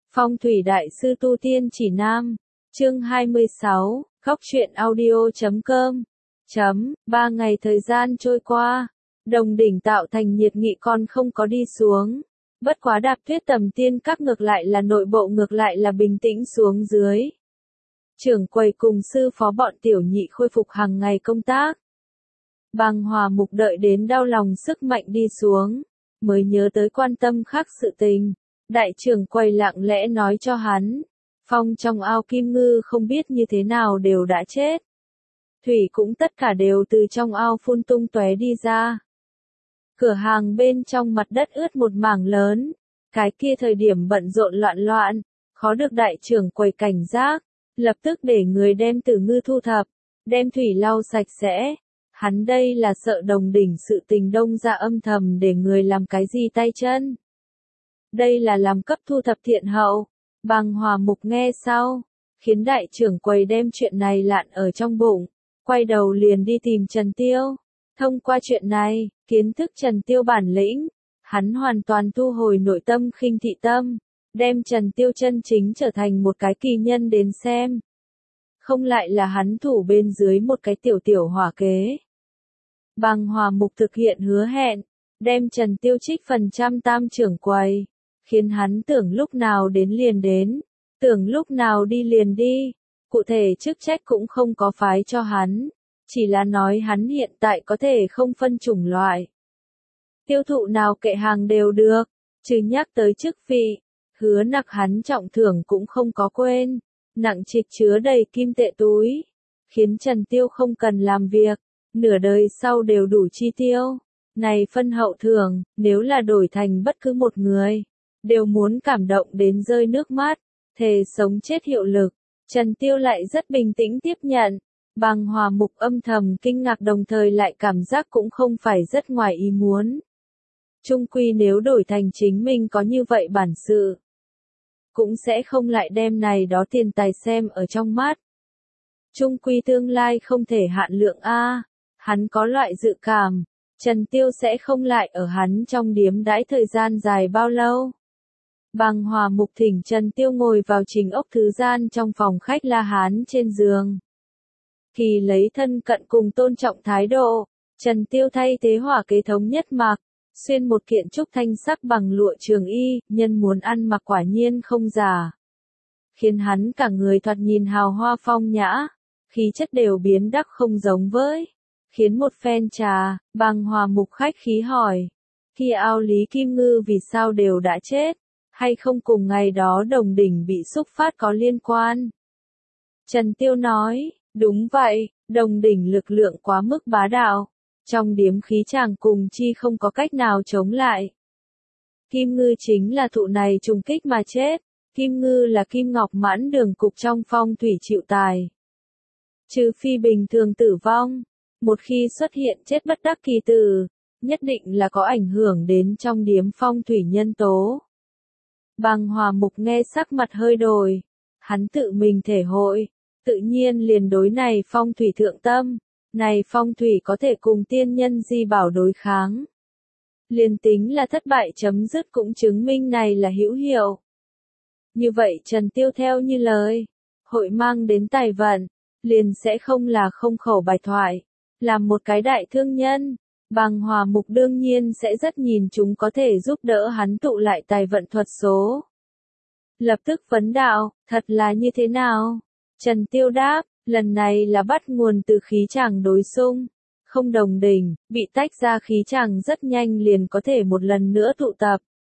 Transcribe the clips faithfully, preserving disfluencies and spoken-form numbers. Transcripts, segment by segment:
Phong thủy đại sư tu tiên chỉ nam, chương hai mươi sáu, góc truyện audio chấm com. Chấm, ba ngày thời gian trôi qua, đồng đỉnh tạo thành nhiệt nghị còn không có đi xuống. Bất quá Đạp Tuyết Tầm Tiên Các ngược lại là nội bộ ngược lại là bình tĩnh xuống dưới. Trưởng quầy cùng sư phó bọn tiểu nhị khôi phục hàng ngày công tác. Bàng Hòa Mục đợi đến đau lòng sức mạnh đi xuống, mới nhớ tới quan tâm khác sự tình. Đại trưởng quầy lặng lẽ nói cho hắn, phong trong ao kim ngư không biết như thế nào đều đã chết. Thủy cũng tất cả đều từ trong ao phun tung tóe đi ra. Cửa hàng bên trong mặt đất ướt một mảng lớn, cái kia thời điểm bận rộn loạn loạn, khó được đại trưởng quầy cảnh giác, lập tức để người đem tử ngư thu thập, đem thủy lau sạch sẽ. Hắn đây là sợ đồng đỉnh sự tình đông ra âm thầm để người làm cái gì tay chân. Đây là làm cấp thu thập thiện hậu. Bàng Hòa Mục nghe sau, khiến đại trưởng quầy đem chuyện này lạn ở trong bụng, quay đầu liền đi tìm Trần Tiêu. Thông qua chuyện này, kiến thức Trần Tiêu bản lĩnh, hắn hoàn toàn thu hồi nội tâm khinh thị tâm, đem Trần Tiêu chân chính trở thành một cái kỳ nhân đến xem. Không lại là hắn thủ bên dưới một cái tiểu tiểu hỏa kế. Bàng Hòa Mục thực hiện hứa hẹn, đem Trần Tiêu trích phần trăm tam trưởng quầy, khiến hắn tưởng lúc nào đến liền đến, tưởng lúc nào đi liền đi, cụ thể chức trách cũng không có phái cho hắn, chỉ là nói hắn hiện tại có thể không phân chủng loại. Tiêu thụ nào kệ hàng đều được, trừ nhắc tới chức vị, hứa nặc hắn trọng thưởng cũng không có quên, nặng trịch chứa đầy kim tệ túi, khiến Trần Tiêu không cần làm việc, nửa đời sau đều đủ chi tiêu. Này phân hậu thưởng, nếu là đổi thành bất cứ một người, đều muốn cảm động đến rơi nước mắt, thề sống chết hiệu lực. Trần Tiêu lại rất bình tĩnh tiếp nhận. Bàng Hòa Mục âm thầm kinh ngạc đồng thời lại cảm giác cũng không phải rất ngoài ý muốn. Chung quy nếu đổi thành chính mình có như vậy bản sự, cũng sẽ không lại đem này đó tiền tài xem ở trong mắt. Chung quy tương lai không thể hạn lượng a, hắn có loại dự cảm, Trần Tiêu sẽ không lại ở hắn trong điếm đãi thời gian dài bao lâu. Bàng Hòa Mục thỉnh Trần Tiêu ngồi vào trình ốc thứ gian trong phòng khách La Hán trên giường. Kỳ lấy thân cận cùng tôn trọng thái độ, Trần Tiêu thay thế hỏa kế thống nhất mặc, xuyên một kiện trúc thanh sắc bằng lụa trường y, nhân muốn ăn mặc quả nhiên không giả. Khiến hắn cả người thoạt nhìn hào hoa phong nhã, khí chất đều biến đắc không giống với. Khiến một phen trà, Bàng Hòa Mục khách khí hỏi, kia ao Lý Kim Ngư vì sao đều đã chết, hay không cùng ngày đó đồng đỉnh bị xúc phát có liên quan? Trần Tiêu nói, đúng vậy, đồng đỉnh lực lượng quá mức bá đạo, trong điếm khí chàng cùng chi không có cách nào chống lại. Kim Ngư chính là thụ này trùng kích mà chết, Kim Ngư là Kim Ngọc Mãn Đường cục trong phong thủy chịu tài. Trừ phi bình thường tử vong, một khi xuất hiện chết bất đắc kỳ tử, nhất định là có ảnh hưởng đến trong điếm phong thủy nhân tố. Bàng Hòa Mục nghe sắc mặt hơi đổi, hắn tự mình thể hội, tự nhiên liền đối này phong thủy thượng tâm, này phong thủy có thể cùng tiên nhân di bảo đối kháng. Liền tính là thất bại chấm dứt cũng chứng minh này là hữu hiệu. Như vậy Trần Tiêu theo như lời, hội mang đến tài vận, liền sẽ không là không khẩu bài thoại. Làm một cái đại thương nhân, Bàng Hòa Mục đương nhiên sẽ rất nhìn chúng có thể giúp đỡ hắn tụ lại tài vận thuật số. Lập tức vấn đạo, thật là như thế nào? Trần Tiêu đáp, lần này là bắt nguồn từ khí chàng đối xung, không đồng đỉnh, bị tách ra khí chàng rất nhanh liền có thể một lần nữa tụ tập.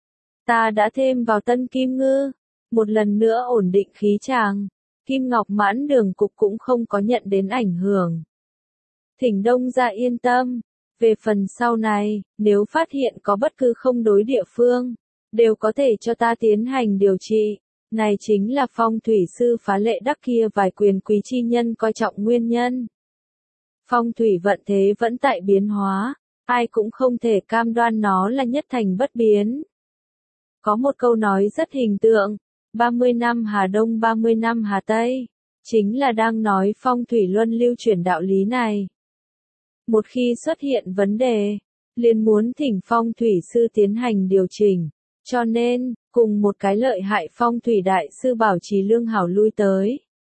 Ta đã thêm vào tân Kim Ngư, một lần nữa ổn định khí chàng, Kim Ngọc Mãn Đường cục cũng không có nhận đến ảnh hưởng. Thỉnh Đông gia yên tâm, về phần sau này, nếu phát hiện có bất cứ không đối địa phương, đều có thể cho ta tiến hành điều trị. Này chính là phong thủy sư phá lệ đắc kia vài quyền quý chi nhân coi trọng nguyên nhân. Phong thủy vận thế vẫn tại biến hóa, ai cũng không thể cam đoan nó là nhất thành bất biến. Có một câu nói rất hình tượng, ba mươi năm Hà Đông ba mươi năm Hà Tây, chính là đang nói phong thủy luân lưu chuyển đạo lý này. Một khi xuất hiện vấn đề, liền muốn thỉnh phong thủy sư tiến hành điều chỉnh, Cho nên, cùng một cái lợi hại phong thủy đại sư Bảo Trì Lương Hảo lui tới.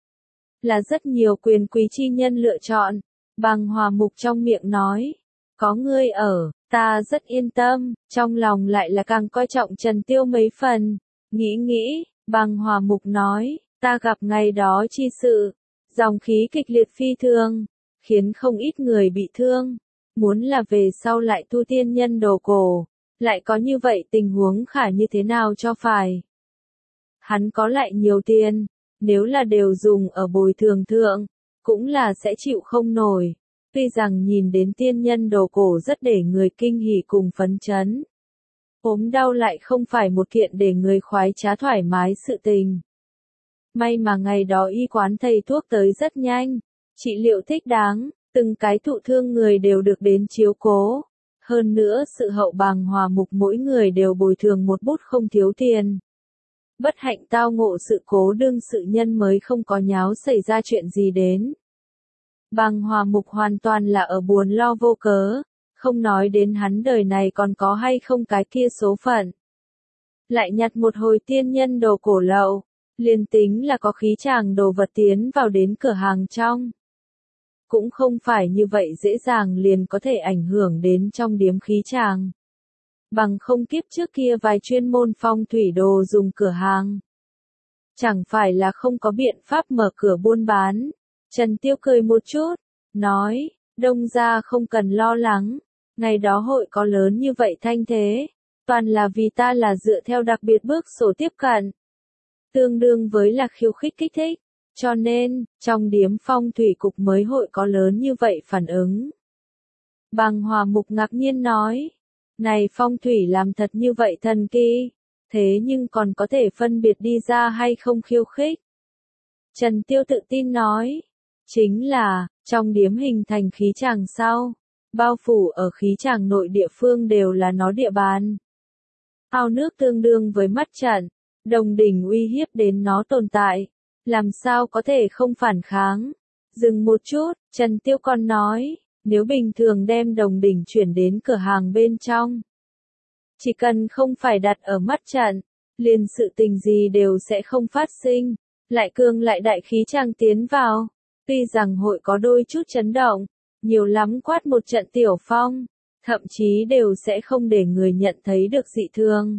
Là rất nhiều quyền quý chi nhân lựa chọn. Bằng Hòa Mục trong miệng nói. Có ngươi ở, ta rất yên tâm, trong lòng lại là càng coi trọng Trần Tiêu mấy phần. Nghĩ nghĩ, Bằng Hòa Mục nói, ta gặp ngày đó chi sự, dòng khí kịch liệt phi thường, khiến không ít người bị thương. Muốn là về sau lại tu tiên nhân đồ cổ, lại có như vậy tình huống khả như thế nào cho phải. Hắn có lại nhiều tiền, nếu là đều dùng ở bồi thường thượng, cũng là sẽ chịu không nổi. Tuy rằng nhìn đến tiên nhân đồ cổ rất để người kinh hỉ cùng phấn chấn. Ốm đau lại không phải một kiện để người khoái trá thoải mái sự tình. May mà ngày đó y quán thầy thuốc tới rất nhanh, trị liệu thích đáng, từng cái thụ thương người đều được đến chiếu cố. Hơn nữa sự hậu Bằng Hòa Mục mỗi người đều bồi thường một bút không thiếu tiền. Bất hạnh tao ngộ sự cố đương sự nhân mới không có nháo xảy ra chuyện gì đến. Bằng Hòa Mục hoàn toàn là ở buồn lo vô cớ, không nói đến hắn đời này còn có hay không cái kia số phận. Lại nhặt một hồi tiên nhân đồ cổ lậu, liền tính là có khí chàng đồ vật tiến vào đến cửa hàng trong. Cũng không phải như vậy dễ dàng liền có thể ảnh hưởng đến trong điếm khí chàng. Bằng không kiếp trước kia vài chuyên môn phong thủy đồ dùng cửa hàng. Chẳng phải là không có biện pháp mở cửa buôn bán. Trần Tiêu cười một chút, nói, Đông gia không cần lo lắng, ngày đó hội có lớn như vậy thanh thế, toàn là vì ta là dựa theo đặc biệt bước sổ tiếp cận. Tương đương với là khiêu khích kích thích, cho nên, trong điếm phong thủy cục mới hội có lớn như vậy phản ứng. Bằng Hòa Mục ngạc nhiên nói, này phong thủy làm thật như vậy thần kỳ, thế nhưng còn có thể phân biệt đi ra hay không khiêu khích. Trần Tiêu tự tin nói, chính là, trong điếm hình thành khí tràng sau, bao phủ ở khí tràng nội địa phương đều là nó địa bàn. Ao nước tương đương với mắt trận, đồng đỉnh uy hiếp đến nó tồn tại, làm sao có thể không phản kháng. Dừng một chút, Trần Tiêu còn nói, nếu bình thường đem đồng đỉnh chuyển đến cửa hàng bên trong, chỉ cần không phải đặt ở mắt trận, liền sự tình gì đều sẽ không phát sinh, lại cường lại đại khí tràng tiến vào. Tuy rằng hội có đôi chút chấn động, nhiều lắm quát một trận tiểu phong, thậm chí đều sẽ không để người nhận thấy được dị thường.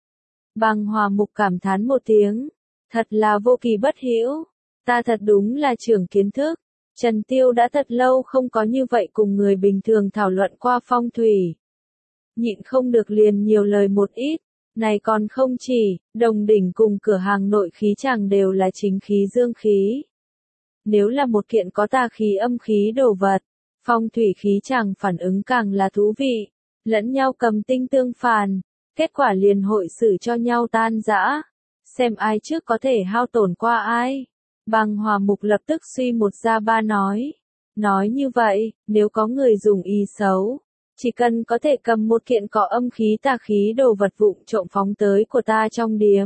Bằng Hòa Mục cảm thán một tiếng, thật là vô kỳ bất hữu, ta thật đúng là trưởng kiến thức. Trần Tiêu đã thật lâu không có như vậy cùng người bình thường thảo luận qua phong thủy. Nhịn không được liền nhiều lời một ít, này còn không chỉ, đồng đỉnh cùng cửa hàng nội khí chàng đều là chính khí dương khí. Nếu là một kiện có tà khí âm khí đồ vật, phong thủy khí chàng phản ứng càng là thú vị, lẫn nhau cầm tinh tương phàn, kết quả liền hội xử cho nhau tan rã, xem ai trước có thể hao tổn qua ai. Bằng Hòa Mục lập tức suy một ra ba nói, nói như vậy, nếu có người dùng ý xấu, chỉ cần có thể cầm một kiện có âm khí tà khí đồ vật vụng trộm phóng tới của ta trong điếm,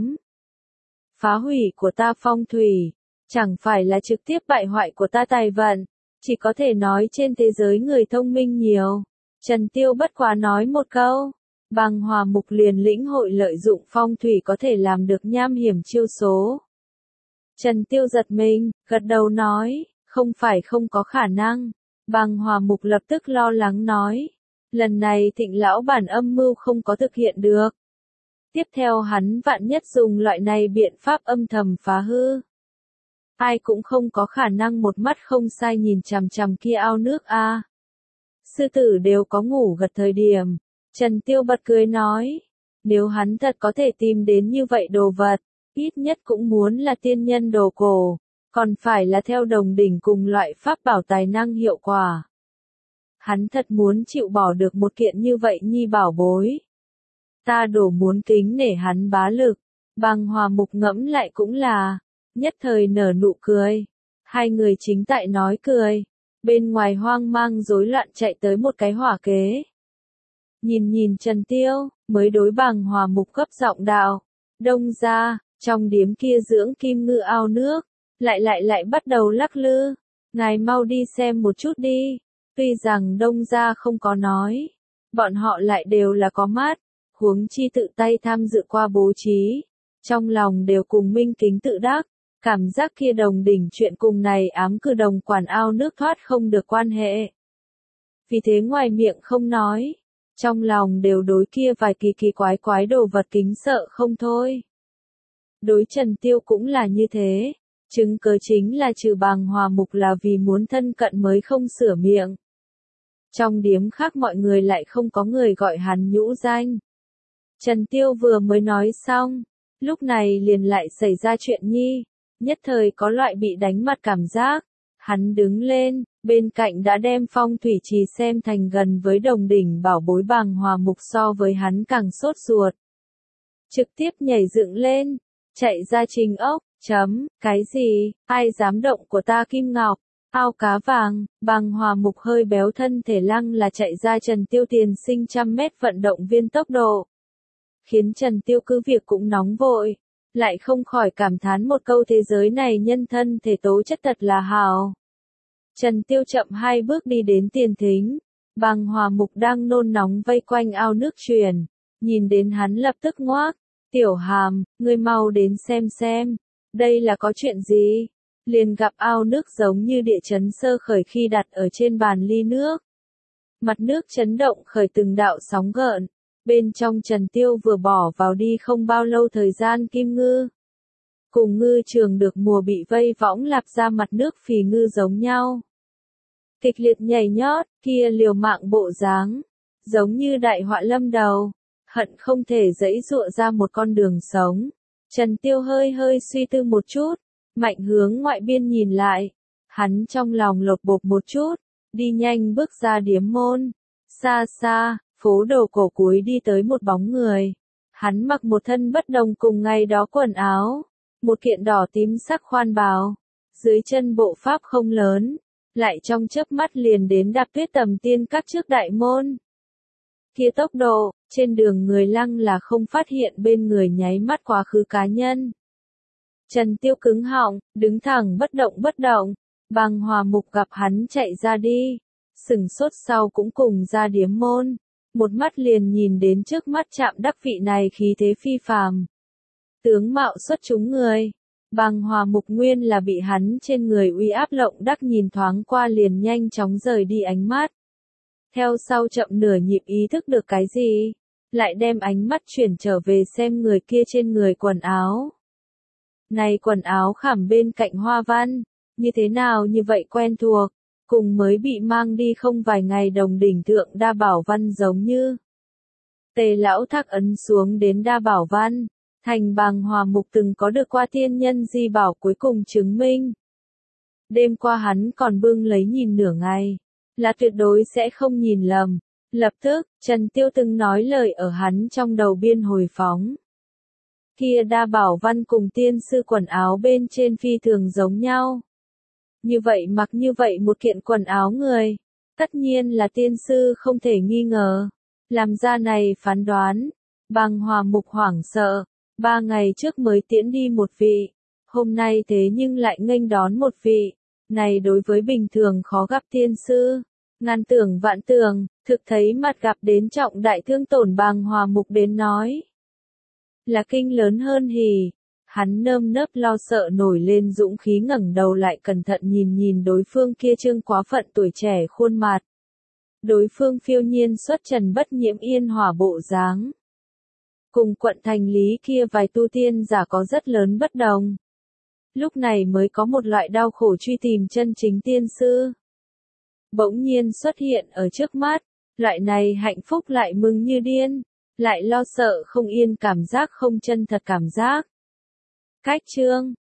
phá hủy của ta phong thủy, chẳng phải là trực tiếp bại hoại của ta tài vận, chỉ có thể nói trên thế giới người thông minh nhiều. Trần Tiêu bất quá nói một câu, Bằng Hòa Mục liền lĩnh hội lợi dụng phong thủy có thể làm được nham hiểm chiêu số. Trần Tiêu giật mình, gật đầu nói, không phải không có khả năng. Bằng Hòa Mục lập tức lo lắng nói, lần này Thịnh lão bản âm mưu không có thực hiện được. Tiếp theo hắn vạn nhất dùng loại này biện pháp âm thầm phá hư. Ai cũng không có khả năng một mắt không sai nhìn chằm chằm kia ao nước a. À. Sư tử đều có ngủ gật thời điểm. Trần Tiêu bật cười nói, nếu hắn thật có thể tìm đến như vậy đồ vật, ít nhất cũng muốn là tiên nhân đồ cổ, còn phải là theo đồng đỉnh cùng loại pháp bảo tài năng hiệu quả. Hắn thật muốn chịu bỏ được một kiện như vậy nhi bảo bối. Ta đổ muốn kính nể hắn bá lực, Bằng Hòa Mục ngẫm lại cũng là, nhất thời nở nụ cười. Hai người chính tại nói cười, bên ngoài hoang mang rối loạn chạy tới một cái hỏa kế. Nhìn nhìn Trần Tiêu, mới đối Bằng Hòa Mục gấp giọng đạo, Đông gia, trong điếm kia dưỡng kim ngư ao nước, lại lại lại bắt đầu lắc lư, ngài mau đi xem một chút đi. Tuy rằng Đông gia không có nói, bọn họ lại đều là có mắt, huống chi tự tay tham dự qua bố trí, trong lòng đều cùng minh kính tự đắc, cảm giác kia đồng đỉnh chuyện cùng này ám cử đồng quản ao nước thoát không được quan hệ. Vì thế ngoài miệng không nói, trong lòng đều đối kia vài kỳ kỳ quái quái đồ vật kính sợ không thôi. Đối Trần Tiêu cũng là như thế, chứng cớ chính là trừ Bàng Hòa Mục là vì muốn thân cận mới không sửa miệng. Trong điếm khác mọi người lại không có người gọi hắn nhũ danh. Trần Tiêu vừa mới nói xong, lúc này liền lại xảy ra chuyện nhi, nhất thời có loại bị đánh mặt cảm giác. Hắn đứng lên, bên cạnh đã đem Phong Thủy Trì xem thành gần với đồng đỉnh bảo bối Bàng Hòa Mục so với hắn càng sốt ruột. Trực tiếp nhảy dựng lên, chạy ra trình ốc, chấm, cái gì, ai dám động của ta Kim Ngọc, ao cá vàng, Bàng Hòa Mục hơi béo thân thể lăng là chạy ra Trần Tiêu tiền sinh trăm mét vận động viên tốc độ. Khiến Trần Tiêu cứ việc cũng nóng vội, lại không khỏi cảm thán một câu thế giới này nhân thân thể tố chất thật là hào. Trần Tiêu chậm hai bước đi đến tiền thính, Bàng Hòa Mục đang nôn nóng vây quanh ao nước truyền, nhìn đến hắn lập tức ngoác, tiểu hàm, ngươi mau đến xem xem, đây là có chuyện gì? Liền gặp ao nước giống như địa chấn sơ khởi khi đặt ở trên bàn ly nước. Mặt nước chấn động khởi từng đạo sóng gợn, bên trong Trần Tiêu vừa bỏ vào đi không bao lâu thời gian kim ngư. Cùng ngư trường được mùa bị vây võng lạp ra mặt nước phì ngư giống nhau. Kịch liệt nhảy nhót, kia liều mạng bộ dáng, giống như đại họa lâm đầu, hận không thể giãy giụa ra một con đường sống. Trần Tiêu hơi hơi suy tư một chút, mạnh hướng ngoại biên nhìn lại, hắn trong lòng lột bột một chút, đi nhanh bước ra điếm môn. Xa xa, phố đầu cổ cuối đi tới một bóng người. Hắn mặc một thân bất đồng cùng ngày đó quần áo, một kiện đỏ tím sắc khoan bào, dưới chân bộ pháp không lớn, lại trong chớp mắt liền đến đạp tuyết tầm tiên các trước đại môn. Kia tốc độ, trên đường người lăng là không phát hiện bên người nháy mắt quá khứ cá nhân. Trần Tiêu cứng họng, đứng thẳng bất động bất động, Bàng Hòa Mục gặp hắn chạy ra đi, sừng sốt sau cũng cùng ra điếm môn, một mắt liền nhìn đến trước mắt chạm đắc vị này khí thế phi phàm. Tướng mạo xuất chúng người, Bàng Hòa Mục nguyên là bị hắn trên người uy áp lộng đắc nhìn thoáng qua liền nhanh chóng rời đi ánh mắt. Theo sau chậm nửa nhịp ý thức được cái gì, lại đem ánh mắt chuyển trở về xem người kia trên người quần áo. Này quần áo khảm bên cạnh hoa văn, như thế nào như vậy quen thuộc, cùng mới bị mang đi không vài ngày đồng đỉnh thượng đa bảo văn giống như. Tề lão thác ấn xuống đến đa bảo văn, thành Bàng Hòa Mục từng có được qua tiên nhân di bảo cuối cùng chứng minh. Đêm qua hắn còn bưng lấy nhìn nửa ngày, là tuyệt đối sẽ không nhìn lầm. Lập tức, Trần Tiêu từng nói lời ở hắn trong đầu biên hồi phóng. Kia đa bảo văn cùng tiên sư quần áo bên trên phi thường giống nhau. Như vậy mặc như vậy một kiện quần áo người, tất nhiên là tiên sư không thể nghi ngờ. Làm ra này phán đoán, Bàng Hòa Mục hoảng sợ, ba ngày trước mới tiễn đi một vị, hôm nay thế nhưng lại nghênh đón một vị, này đối với bình thường khó gặp tiên sư, ngàn tưởng vạn tưởng, thực thấy mặt gặp đến trọng đại thương tổn Bàng Hòa Mục đến nói. Là kinh lớn hơn hỉ, hắn nơm nớp lo sợ nổi lên dũng khí ngẩng đầu lại cẩn thận nhìn nhìn đối phương kia trương quá phận tuổi trẻ khuôn mặt. Đối phương phiêu nhiên xuất trần bất nhiễm yên hòa bộ dáng. Cùng quận thành lý kia vài tu tiên giả có rất lớn bất đồng. Lúc này mới có một loại đau khổ truy tìm chân chính tiên sư. Bỗng nhiên xuất hiện ở trước mắt, loại này hạnh phúc lại mừng như điên, lại lo sợ không yên cảm giác không chân thật cảm giác. Cách chương